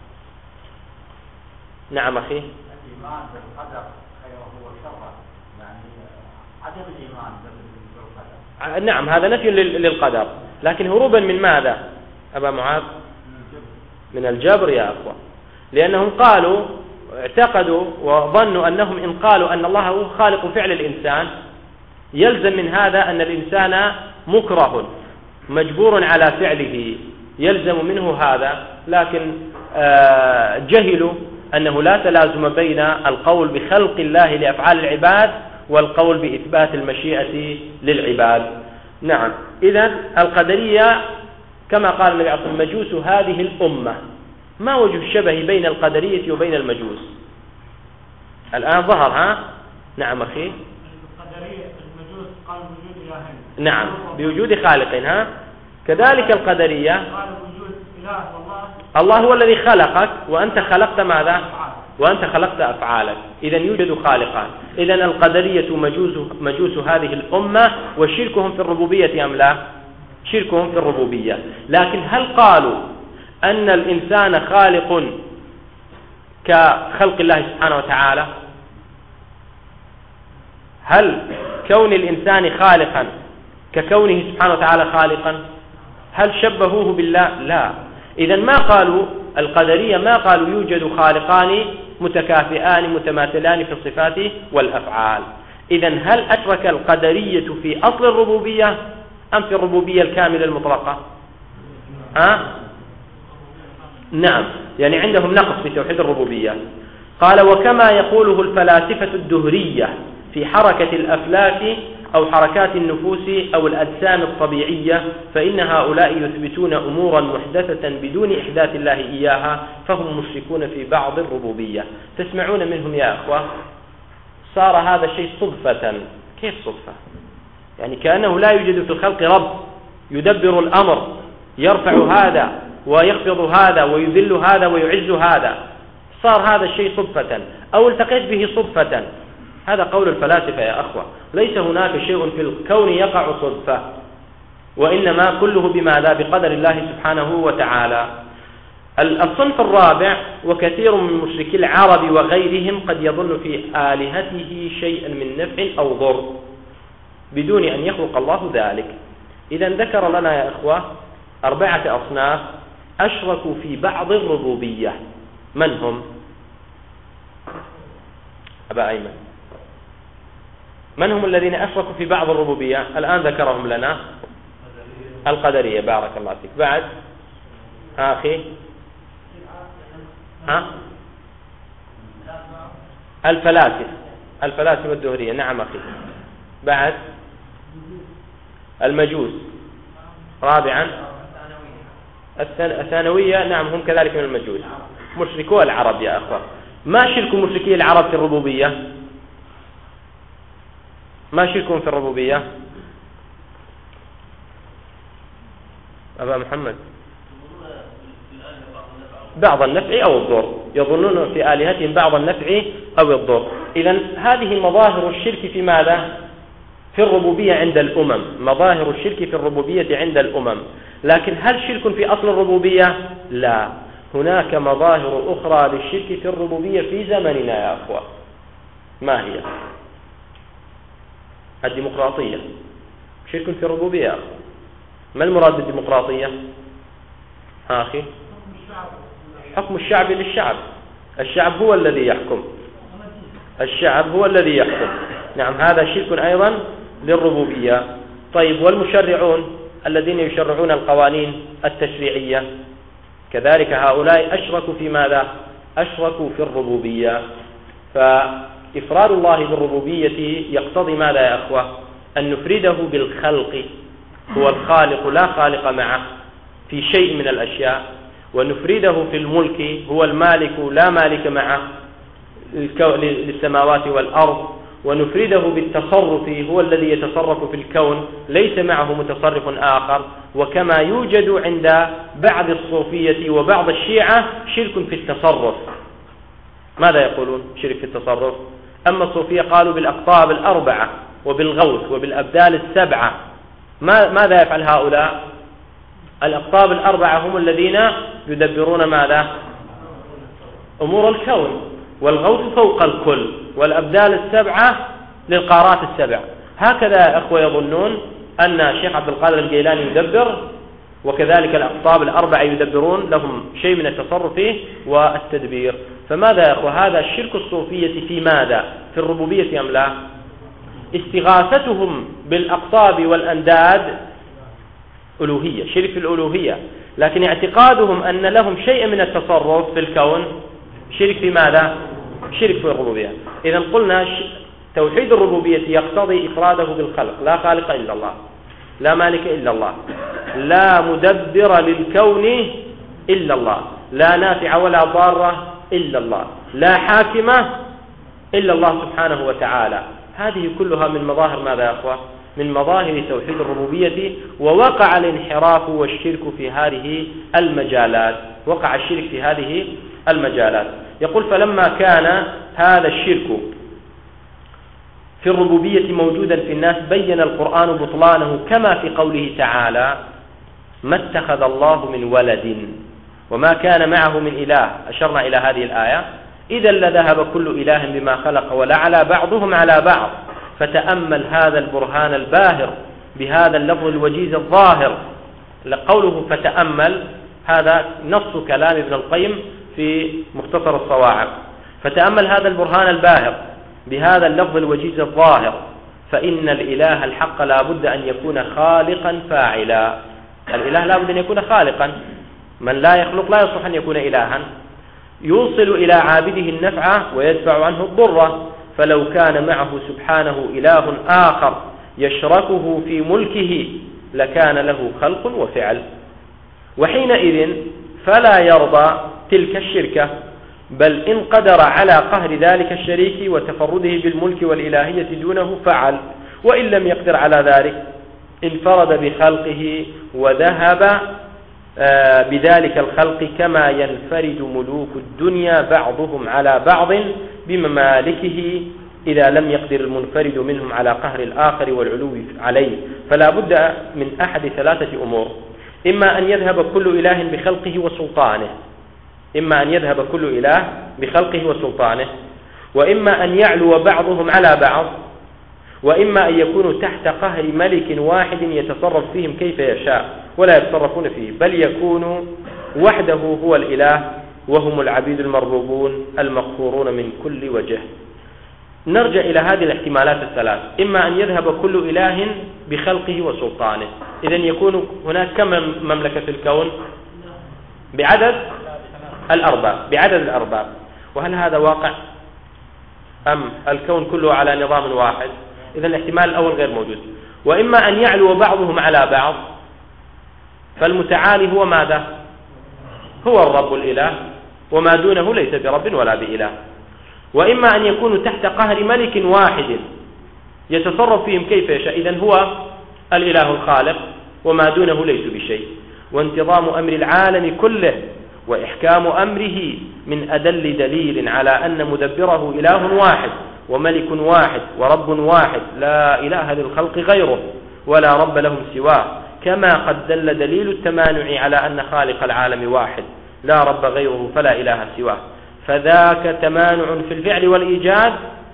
نعم أخي. الإيمان بالقدر خيره وشره، يعني عدم الإيمان بالقدر. نعم، هذا نفي للقدر، لكن هروبا من ماذا أبا معاذ؟ من الجبر يا أخوة. لأنهم قالوا اعتقدوا وظنوا أنهم إن قالوا أن الله هو خالق فعل الإنسان يلزم من هذا أن الإنسان مكره مجبور على فعله، يلزم منه هذا. لكن جهلوا أنه لا تلازم بين القول بخلق الله لأفعال العباد والقول بإثبات المشيئة للعباد. نعم، إذن القدرية كما قال النبي عليه الصلاة والسلام مجوس هذه الأمة. ما وجه الشبه بين القدرية وبين المجوس؟ الآن ظهر. ها؟ نعم أخي. القدرية المجوس قال وجود إلهين. نعم، بوجود خالقين. ها؟ كذلك القدرية قال وجود إله والله. الله هو الذي خلقك وأنت خلقت ماذا؟ وأنت خلقت أفعالك. إذن يوجد خالقان. إذن القدرية مجوس, مجوس هذه الأمة، وشركهم في الربوبية أم لا؟ شركهم في الربوبية. لكن هل قالوا أن الإنسان خالق كخلق الله سبحانه وتعالى؟ هل كون الإنسان خالقا ككونه سبحانه وتعالى خالقا؟ هل شبهوه بالله؟ لا. إذن ما قالوا القدرية ما قالوا يوجد خالقان متكافئان متماثلان في الصفات والأفعال. إذن هل أشرك القدرية في أصل الربوبية أم في الربوبية الكاملة المطلقة؟ ها؟ نعم، يعني عندهم نقص في توحيد الربوبية. قال وكما يقوله الفلاسفة الدهرية في حركة الأفلاك أو حركات النفوس أو الأجسام الطبيعية، فإن هؤلاء يثبتون أمورا محدثة بدون إحداث الله إياها، فهم مشركون في بعض الربوبية. تسمعون منهم يا أخوة صار هذا الشيء صدفة. كيف صدفة؟ يعني كأنه لا يوجد في الخلق رب يدبر الأمر، يرفع هذا ويخفض هذا ويذل هذا ويعز هذا. صار هذا الشيء صدفة أو التقيت به صدفة. هذا قول الفلاسفة يا أخوة. ليس هناك شيء في الكون يقع صدفة، وإنما كله بماذا؟ بقدر الله سبحانه وتعالى. الصنف الرابع وكثير من مشركي العرب وغيرهم قد يظن في آلهته شيئا من نفع أو ضر بدون أن يخلق الله ذلك. إذا ذكر لنا يا أخوة أربعة أصناف أشركوا في بعض الربوبية. من هم؟ أبا أيمن، من هم الذين أشركوا في بعض الربوبية؟ الآن ذكرهم لنا القدرية. بارك الله فيك. بعد آخي ها؟ الفلاسفة الفلاسفة الدهرية. نعم أخي. بعد المجوس. رابعا الثانوية. نعم، هم كذلك من المجوس. مشركو العرب يا أخوة. ما شرك مشركي العرب في الربوبية؟ ما شركهم في الربوبية أبا محمد؟ بعض النفع أو الضر. يظنون في آلهتهم بعض النفع أو الضر. إذن هذه مظاهر الشرك في ماذا؟ في الربوبية عند الأمم. مظاهر الشرك في الربوبية عند الأمم. لكن هل شرك في أصل الربوبية؟ لا. هناك مظاهر أخرى للشرك في الربوبية في زمننا يا أخوة. ما هي؟ الديمقراطية شرك في الربوبية. ما المراد بالديمقراطية؟ ها أخي، حكم الشعب للشعب، الشعب هو الذي يحكم، الشعب هو الذي يحكم. نعم، هذا شرك أيضا للربوبية. طيب، والمشرعون الذين يشرعون القوانين التشريعية كذلك هؤلاء أشركوا في ماذا؟ أشركوا في الربوبية. فإفراد الله بالربوبية يقتضي ماذا يا أخوة؟ أن نفرده بالخلق، هو الخالق لا خالق معه في شيء من الأشياء، ونفرده في الملك، هو المالك لا مالك معه للسماوات والأرض، ونفرده بالتصرف، هو الذي يتصرف في الكون ليس معه متصرف آخر. وكما يوجد عند بعض الصوفية وبعض الشيعة شرك في التصرف. ماذا يقولون؟ شرك في التصرف. أما الصوفية قالوا بالأقطاب الأربعة وبالغوث وبالأبدال السبعة. ماذا يفعل هؤلاء؟ الأقطاب الأربعة هم الذين يدبرون ماذا؟ أمور الكون، والغوث فوق الكل، والأبدال السبعة للقارات السبع. هكذا يا أخوة يظنون أن الشيخ عبد القادر الجيلاني يدبر، وكذلك الأقطاب الأربعة يدبرون، لهم شيء من التصرف والتدبير. فماذا يا أخوة؟ هذا الشرك الصوفية في ماذا؟ في الربوبية أم لا؟ استغاثتهم بالأقطاب والأنداد ألوهية، شرك في الألوهية، لكن اعتقادهم أن لهم شيء من التصرف في الكون شرك في ماذا؟ شرك في الربوبية. إذا قلنا توحيد الربوبية يقتضي إفراده بالخلق، لا خالق إلا الله، لا مالك إلا الله، لا مدبر للكون إلا الله، لا نافع ولا ضارة إلا الله، لا حاكمة إلا الله سبحانه وتعالى. هذه كلها من مظاهر ماذا يا أخوة؟ من مظاهر توحيد الربوبية. ووقع الانحراف والشرك في هذه المجالات، وقع الشرك في هذه المجالات. يقول: فلما كان هذا الشرك في الربوبية موجودا في الناس بين القرآن بطلانه، كما في قوله تعالى: ما اتخذ الله من ولد وما كان معه من إله. أشرنا إلى هذه الآية: إذا لذهب كل إله بما خلق ولعلى بعضهم على بعض. فتأمل هذا البرهان الباهر بهذا اللفظ الوجيز الظاهر. قوله فتأمل هذا نص كلام ابن القيم في مختصر الصواعق. فتأمل هذا البرهان الباهر بهذا اللفظ الوجيز الظاهر، فإن الإله الحق لا بد أن يكون خالقا فاعلا. الإله لا بد أن يكون خالقا، من لا يخلق لا يصلح أن يكون إلها. يوصل إلى عابده النفع ويدفع عنه الضر. فلو كان معه سبحانه إله آخر يشركه في ملكه لكان له خلق وفعل، وحينئذ فلا يرضى تلك الشركة، بل إن قدر على قهر ذلك الشريك وتفرده بالملك والإلهية دونه فعل، وإن لم يقدر على ذلك انفرد بخلقه وذهب بذلك الخلق، كما ينفرد ملوك الدنيا بعضهم على بعض بممالكه إذا لم يقدر المنفرد منهم على قهر الآخر والعلو عليه. فلا بد من أحد ثلاثة أمور: إما أن يذهب كل إله بخلقه وسلطانه، إما أن يذهب كل إله بخلقه وسلطانه، وإما أن يعلو بعضهم على بعض، وإما أن يكونوا تحت قهر ملك واحد يتصرف فيهم كيف يشاء ولا يتصرفون فيه، بل يكون وحده هو الإله وهم العبيد المربوبون المغفورون من كل وجه. نرجع إلى هذه الاحتمالات الثلاث: إما أن يذهب كل إله بخلقه وسلطانه، إذن يكون هناك كم مملكة في الكون؟ بعدد الأرباب، بعدد الأرباب. وهل هذا واقع أم الكون كله على نظام واحد؟ إذن الاحتمال الأول غير موجود. وإما أن يعلو بعضهم على بعض، فالمتعالي هو ماذا؟ هو الرب الإله، وما دونه ليس برب ولا بإله. وإما أن يكونوا تحت قهر ملك واحد يتصرف فيهم كيف يشاء، إذن هو الإله الخالق وما دونه ليس بشيء. وانتظام أمر العالم كله وإحكام أمره من أدل دليل على أن مدبره إله واحد وملك واحد ورب واحد، لا إله للخلق غيره ولا رب لهم سواه، كما قد دل دليل التمانع على أن خالق العالم واحد لا رب غيره فلا إله سواه. فذاك تمانع في الفعل والإيجاد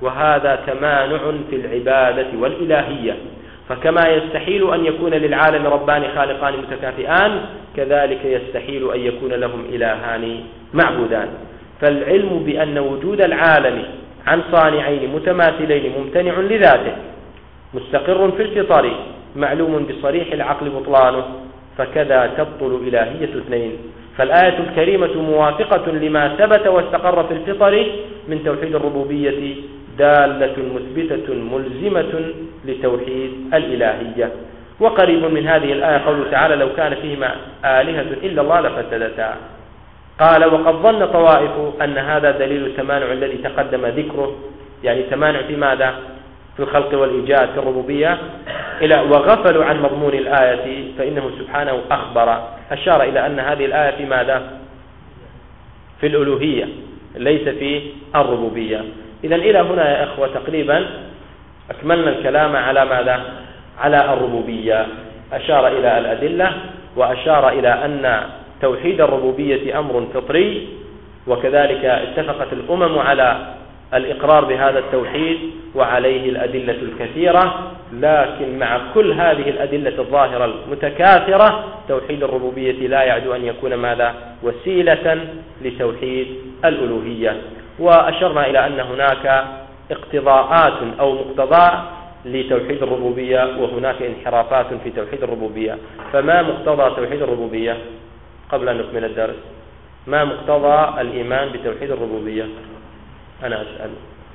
وهذا تمانع في العبادة والإلهية. فكما يستحيل أن يكون للعالم ربان خالقان متكافئان، كذلك يستحيل أن يكون لهم إلهان معبودان. فالعلم بأن وجود العالم عن صانعين متماثلين ممتنع لذاته مستقر في الفطر معلوم بصريح العقل بطلانه، فكذا تبطل إلهية اثنين. فالآية الكريمة موافقة لما ثبت واستقر في الفطر من توحيد الربوبية، دالة مثبتة ملزمة لتوحيد الإلهية. وقريب من هذه الآية قوله تعالى: لو كان فيهما آلهة إلا الله لفسدتا. قال: وقد ظن طوائف أن هذا دليل التمانع الذي تقدم ذكره، يعني تمانع في ماذا؟ في الخلق والإيجاد في الربوبية، إلى وغفلوا عن مضمون الآية، فإنه سبحانه أخبر أشار إلى أن هذه الآية في ماذا؟ في الألوهية ليس في الربوبية. إذن إلى هنا يا أخوة تقريبا أكملنا الكلام على ماذا؟ على الربوبية. أشار إلى الأدلة، وأشار إلى أن توحيد الربوبية أمر فطري، وكذلك اتفقت الأمم على الإقرار بهذا التوحيد وعليه الأدلة الكثيرة. لكن مع كل هذه الأدلة الظاهرة المتكاثرة، توحيد الربوبية لا يعدو أن يكون ماذا؟ وسيلة لتوحيد الألوهية. وأشرنا إلى أن هناك اقتضاءات أو مقتضى لتوحيد الربوبية، وهناك انحرافات في توحيد الربوبية. فما مقتضى توحيد الربوبية قبل أن نكمل الدرس؟ ما مقتضى الإيمان بتوحيد الربوبية؟ أنا أسأل.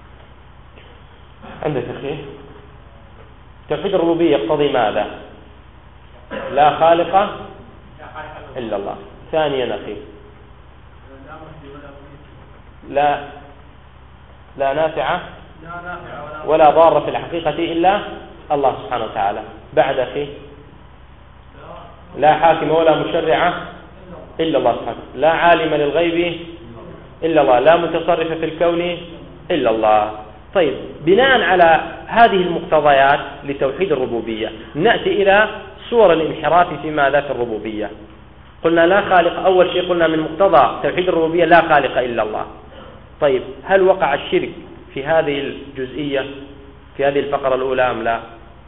عندك أخي؟ توحيد الربوبية يقتضي ماذا؟ لا خالق إلا الله. ثانيا أخي، لا لا نافع ولا ضار في الحقيقة إلا الله سبحانه وتعالى. بعد أخي، لا حاكم ولا مشرع إلا الله سبحانه، لا عالم للغيب إلا الله، لا متصرف في الكون إلا الله. طيب، بناء على هذه المقتضيات لتوحيد الربوبية نأتي إلى صور الانحراف في ماذا؟ في الربوبية. قلنا لا خالق، أول شيء قلنا من مقتضى توحيد الربوبية لا خالق إلا الله. طيب، هل وقع الشرك في هذه الجزئية في هذه الفقرة الأولى أم لا؟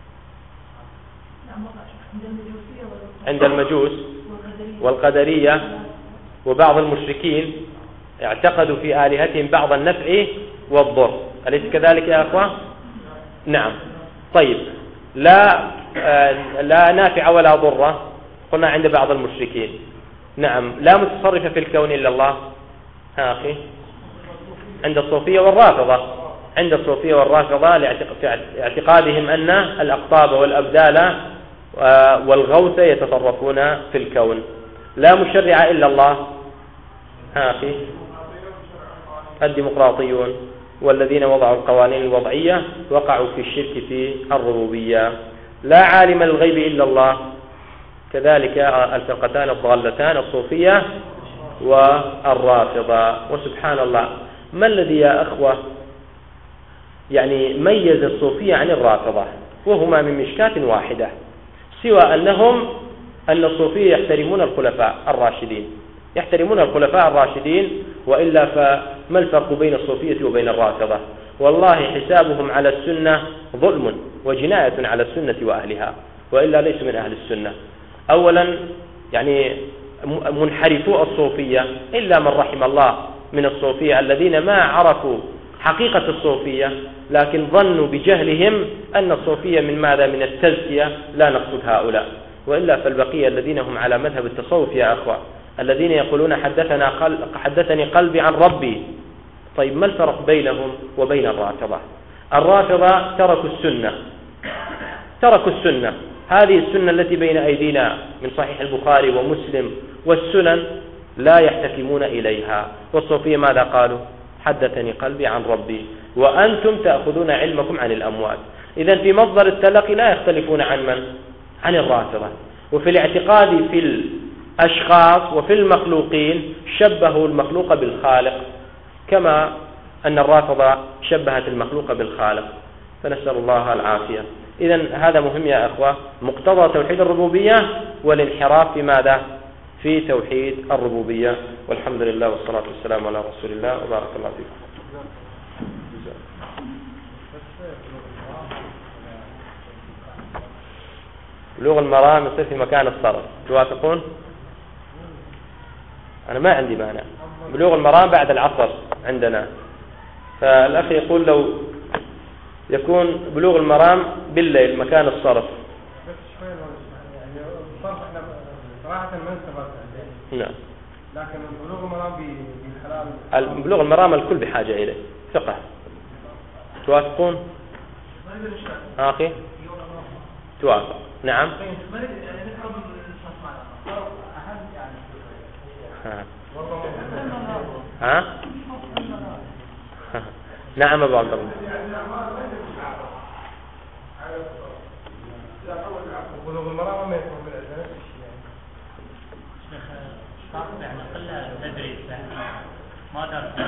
عند المجوس والقدرية وبعض المشركين اعتقدوا في آلهتهم بعض النفع والضر، أليس كذلك يا أخوة؟ نعم. طيب، لا لا نافع ولا ضر قلنا عند بعض المشركين. نعم. لا متصرف في الكون إلا الله. ها أخي، عند الصوفية والرافضة. عند الصوفية والرافضة لاعتقادهم أن الأقطاب والأبدال والغوث يتصرفون في الكون. لا مشرع إلا الله. ها أخي، الديمقراطيون والذين وضعوا القوانين الوضعية وقعوا في الشرك في الربوبية. لا عالم الغيب إلا الله، كذلك الفرقتان الضالتان الصوفية والرافضة. وسبحان الله، ما الذي يا أخوة يعني ميز الصوفية عن الرافضة؟ وهما من مشكاة واحدة، سوى أنهم أن الصوفية يحترمون الخلفاء الراشدين، يحترمون الخلفاء الراشدين، وإلا فما الفرق بين الصوفية وبين الرافضة؟ والله حسابهم على السنة ظلم وجناية على السنة وأهلها، وإلا ليسوا من أهل السنة. أولا يعني منحرفو الصوفية إلا من رحم الله من الصوفية الذين ما عرفوا حقيقة الصوفية، لكن ظنوا بجهلهم أن الصوفية من ماذا؟ من التزكية. لا نقصد هؤلاء، وإلا فالبقية الذين هم على مذهب التصوف يا أخوة، الذين يقولون حدثنا قل... حدثني قلبي عن ربي. طيب، ما الفرق بينهم وبين الرافضة؟ الرافضة تركوا السنة، تركوا السنة، هذه السنة التي بين أيدينا من صحيح البخاري ومسلم والسنن، لا يحتكمون إليها. والصوفية ماذا قالوا؟ حدثني قلبي عن ربي، وأنتم تأخذون علمكم عن الأموات. إذن في مصدر التلقي لا يختلفون عن من؟ عن الرافضة. وفي الاعتقاد في الأشخاص وفي المخلوقين شبهوا المخلوق بالخالق، كما أن الرافضة شبهت المخلوق بالخالق، فنسأل الله العافية. إذن هذا مهم يا أخوة، مقتضى توحيد الربوبية والانحراف في ماذا؟ في توحيد الربوبية. والحمد لله والصلاة والسلام على رسول الله، وبارك الله فيكم. بلوغ المرام يصير في مكان الصرف، توافقون؟ أنا ما عندي مانع. بلوغ المرام بعد العصر عندنا، فالأخ يقول لو يكون بلوغ المرام بالليل مكان الصرف. الصرف احنا صراحة ما نستفاد عليه. نعم. لكن بلوغ المرام بالحلال. بلوغ المرام الكل بحاجة إليه، ثقة. توافقون؟ أخي؟ توافق. نعم. ها. ها؟ نعم أبو عبد الله. بلوغ المرام ما يكون بالأساس. يعني قلة ندري ما درس.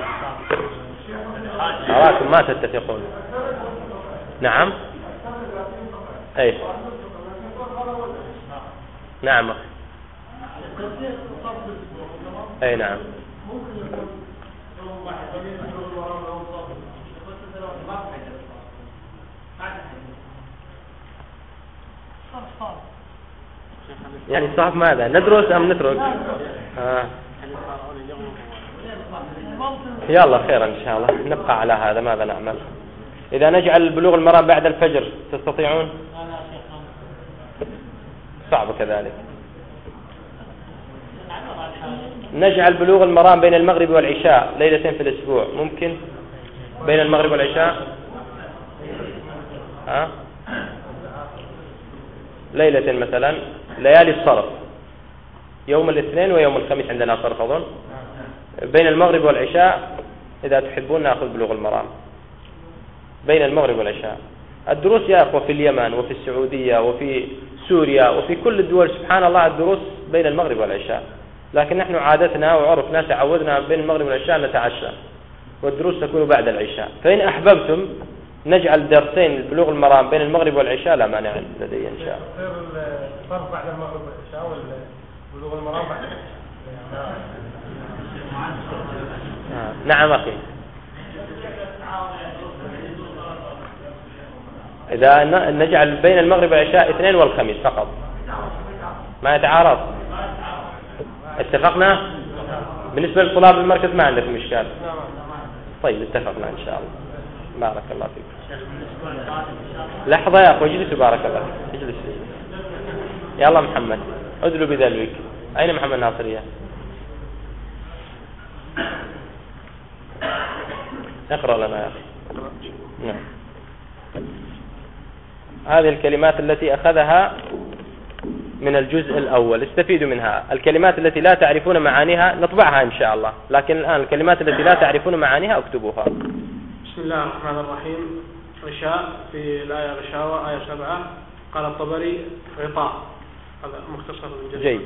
أراكم ما تتفقون. نعم. أي. نعم. أي نعم. يعني صعب ماذا ندرس أم نترك؟ آه. يلا خير إن شاء الله نبقى على هذا. ماذا نعمل؟ إذا نجعل بلوغ المرام بعد الفجر تستطيعون؟ صعب كذلك. نجعل بلوغ المرام بين المغرب والعشاء ليلتين في الأسبوع، ممكن؟ بين المغرب والعشاء ها؟ ليلة مثلا ليالي الصرف، يوم الاثنين ويوم الخميس عندنا صرف أظن، بين المغرب والعشاء إذا تحبون نأخذ بلوغ المرام بين المغرب والعشاء. الدروس يا أخوة في اليمن وفي السعودية وفي سوريا وفي كل الدول سبحان الله الدروس بين المغرب والعشاء، لكن نحن عادتنا وعرفنا تعودنا بين المغرب والعشاء نتعشى، والدروس تكون بعد العشاء. فإن أحببتم نجعل درسين بلوغ المرام بين المغرب والعشاء لا مانع لدي إن شاء الله. الصرف بعد المغرب والعشاء وبلوغ المرام بعد العشاء. آه. نعم أخي. إذا نجعل بين المغرب والعشاء اثنين والخميس فقط ما يتعارض. اتفقنا؟ بالنسبة لطلاب المركز ما عندكم إشكال؟ طيب اتفقنا إن شاء الله. بارك الله فيك. لحظة يا أخوة اجلسوا بارك الله فيك اجلسوا. يلا محمد ادلوا بذلك. أين محمد ناصرية؟ اقرأ لنا يا أخي. نعم. هذه الكلمات التي أخذها من الجزء الأول استفيدوا منها. الكلمات التي لا تعرفون معانيها نطبعها إن شاء الله، لكن الآن الكلمات التي لا تعرفون معانيها اكتبوها. بسم الله الرحمن الرحيم. غشاء في الآية غشاوة آية سبعة قال الطبري غطاء، هذا مختصر من جيد.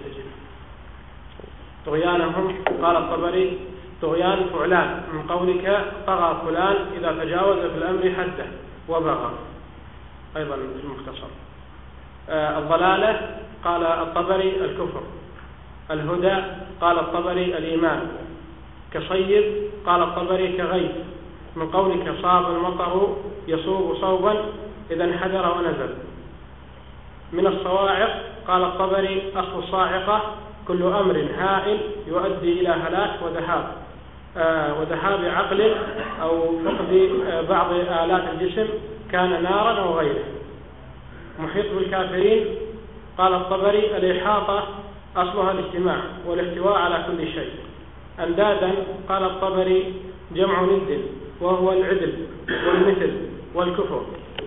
طغيانهم قال الطبري طغيان فعلان من قولك طغى فلان إذا تجاوز في الأمر حده وبغى، أيضا في المختصر. آه الضلالة قال الطبري الكفر. الهدى قال الطبري الإيمان. كصيب قال الطبري كغيث من قولك صاب المطر يصوب صوبا إذا انحدر ونزل. من الصواعق قال الطبري أصل الصاعقة كل أمر هائل يؤدي إلى هلاك وذهاب آه وذهاب عقل أو فقد آه بعض آلات الجسم كان نارا أو غيره. محيط بالكافرين قال الطبري الإحاطة أصلها الاجتماع والاحتواء على كل شيء. أندادا قال الطبري جمع ند وهو العدل والمثل والكفر.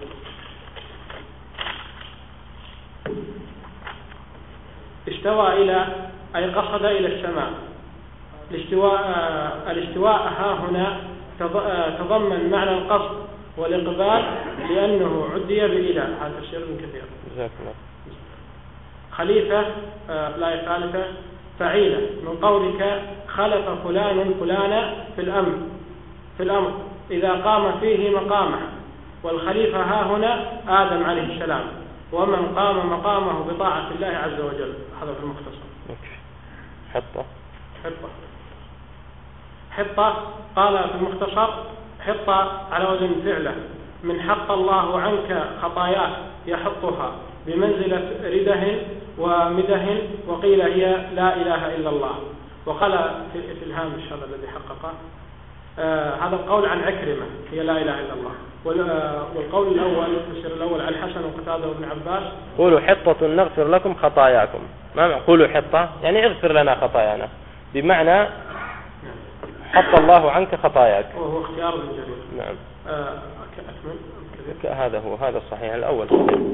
استوى إلى أي قصد إلى السماء. الاستواء الاستواء ها هنا تضمن معنى القصد والإقبال لأنه عدي بإله. هذا تفسير ابن كثير. جزاك الله. خليفة لا ثالثة فعيلة من قولك خلف فلان فلانا في الأمر في الأمر إذا قام فيه مقامه. والخليفة ها هنا آدم عليه السلام ومن قام مقامه بطاعة الله عز وجل. هذا في المختصر. حطة حطة حطة قال في المختصر حطة على وزن فعله من حق الله عنك خطاياك يحطها بمنزلة رده ومده، وقيل هي لا إله إلا الله. وقال في الهامش هذا الذي حققه آه هذا القول عن عكرمة هي لا إله إلا الله، والقول الأول التفسير الأول عن حسن وقتادة وابن عباس قولوا حطة نغفر لكم خطاياكم. ما معنى قولوا حطة؟ يعني اغفر لنا خطايانا، بمعنى حط الله عنك خطاياك، وهو اختيار ابن جرير. نعم. آه أكمل. هذا هو هذا الصحيح الأول.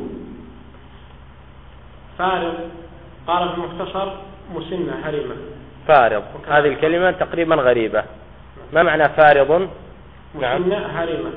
فارغ قال في المختصر مسنة هرمة. فارض هذه الكلمة تقريبا غريبة. ما معنى فارض؟ نعم. مسنة هرمة.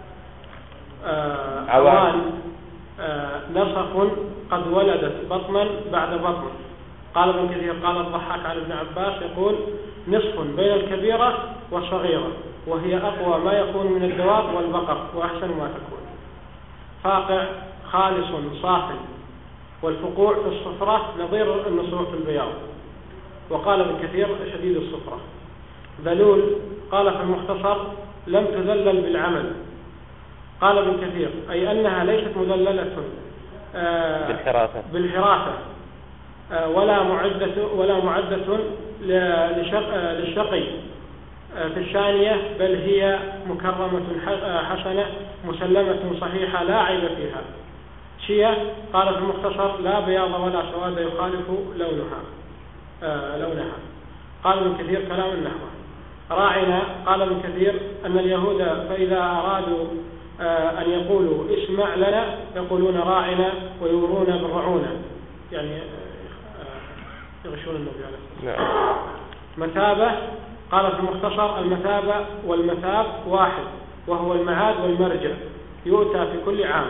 آه عوان آه نسخ قد ولدت بطنا بعد بطن. قال ابن كثير قال الضحاك عن ابن عباس يقول نصف بين الكبيرة والصغيرة، وهي أقوى ما يكون من الدواب والبقر وأحسن ما تكون. فاقع خالص صافي، والفقوع في الصفرة نظير النصوح في البياض. وقال ابن كثير شديد الصفرة. ذلول قال في المختصر لم تذلل بالعمل. قال ابن كثير أي أنها ليست مذللة آه بالحراثة, بالحراثة آه ولا معدة ولا معدة للشقي آه في الثانية، بل هي مكرمة حسنة مسلمة صحيحة لا عيب فيها. شيء قال في المختصر لا بياض ولا سواد يخالف لونها آه لونها. قال ابن كثير كلام النحو. راعنا قال ابن كثير أن اليهود فإذا أرادوا آه أن يقولوا اسمع لنا يقولون راعنا ويورون بالرعونة، يعني آه يغشون النبي عليه الصلاة والسلام. مثابة قال في المختصر المثابة والمثاب واحد، وهو المعاد والمرجع، يؤتى في كل عام.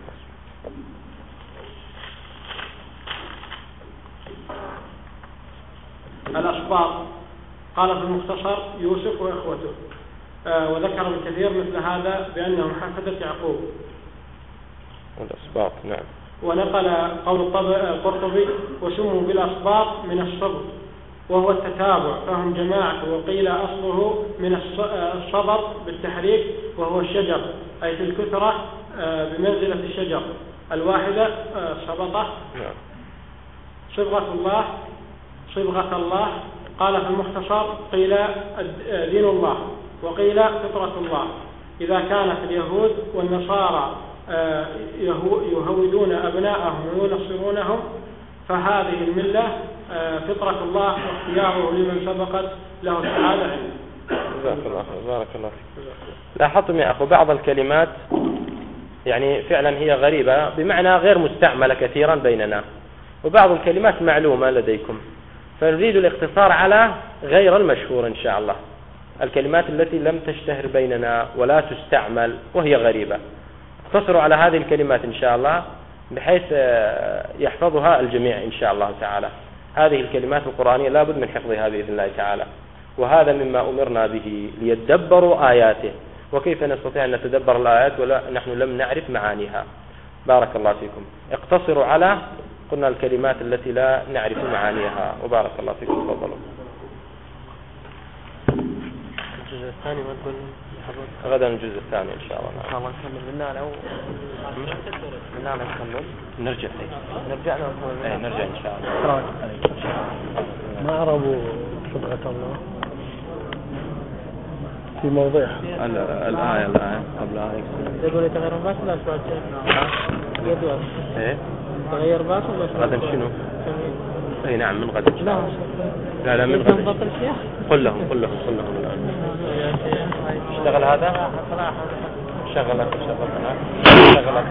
الأسباط قال في المختصر يوسف وإخوته، آه وذكر ابن كثير مثل هذا بأنهم حفدة يعقوب. الأسباط نعم. ونقل قول القرطبي وسموا بالأسباط من الصبط وهو التتابع، فهم جماعة، وقيل أصله من الصبط بالتحريك وهو الشجر، أي في الكثرة آه بمنزلة الشجر الواحدة آه صبطة. نعم. صبغة الله صبغة الله قال في المختصر قيل دين الله، وقيل فطرة الله. إذا كانت اليهود والنصارى يهودون أبناءهم وينصرونهم فهذه الملة فطرة الله واختياره لمن سبقت له السعادة عنه. جزاك الله خير. بارك الله فيك. لاحظتم يا أخو بعض الكلمات يعني فعلا هي غريبة بمعنى غير مستعملة كثيرا بيننا، وبعض الكلمات معلومة لديكم، فنريد الاقتصار على غير المشهور إن شاء الله، الكلمات التي لم تشتهر بيننا ولا تستعمل وهي غريبة. اقتصروا على هذه الكلمات إن شاء الله بحيث يحفظها الجميع إن شاء الله تعالى. هذه الكلمات القرآنية لا بد من حفظها بإذن الله تعالى، وهذا مما أمرنا به ليتدبروا آياته. وكيف نستطيع أن نتدبر الآيات ولا نحن لم نعرف معانيها؟ بارك الله فيكم. اقتصروا على قلنا الكلمات التي لا نعرف معانيها، وبارك الله فيكم. تفضلوا. الجزء الثاني ما تقول غدا الجزء الثاني إن شاء الله. إن شاء الله نكمل بالنار أو بالنار نكمل. نرجع فيه. نرجع له. إيه نرجع إن شاء الله. ما عربوا صبغة الله في موضعها. الآية الآية قبل آية. يقول يتغير باس ولا سؤال شيء؟ يدور. إيه. تغير باس ولا سؤال؟ غدا شنو؟ أي نعم من غدا. لا. لا لا من غدا. قل لهم قل لهم قل لهم الآن. اشتغل هذا؟ شغلك شغلنا. شغلك.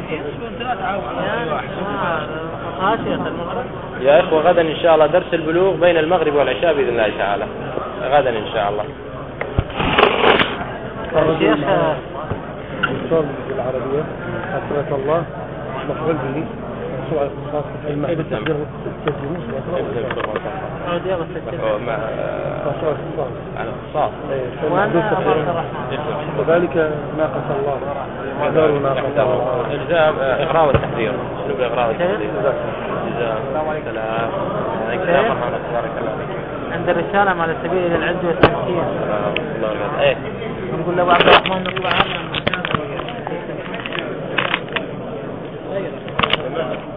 يا إخوة غدا إن شاء الله درس البلوغ بين المغرب والعشاء بإذن الله تعالى. غدا إن شاء الله. الشيخ الصوم بالعربية حسنة الله مفعول به سؤال اختصاص في المعنى بالتقدير تسجيل عود يلا تسجيل مع على اختصاص وذلك ناقص الله وذار ناقص الله الزام اغراء والتحذير شنو باغراء والتحذير الزام سلام تبارك الله عند الرسالة على سبيل العد والتفكير الله يرضى. ايه نقول له عبد الرحمن نطلع أيوة.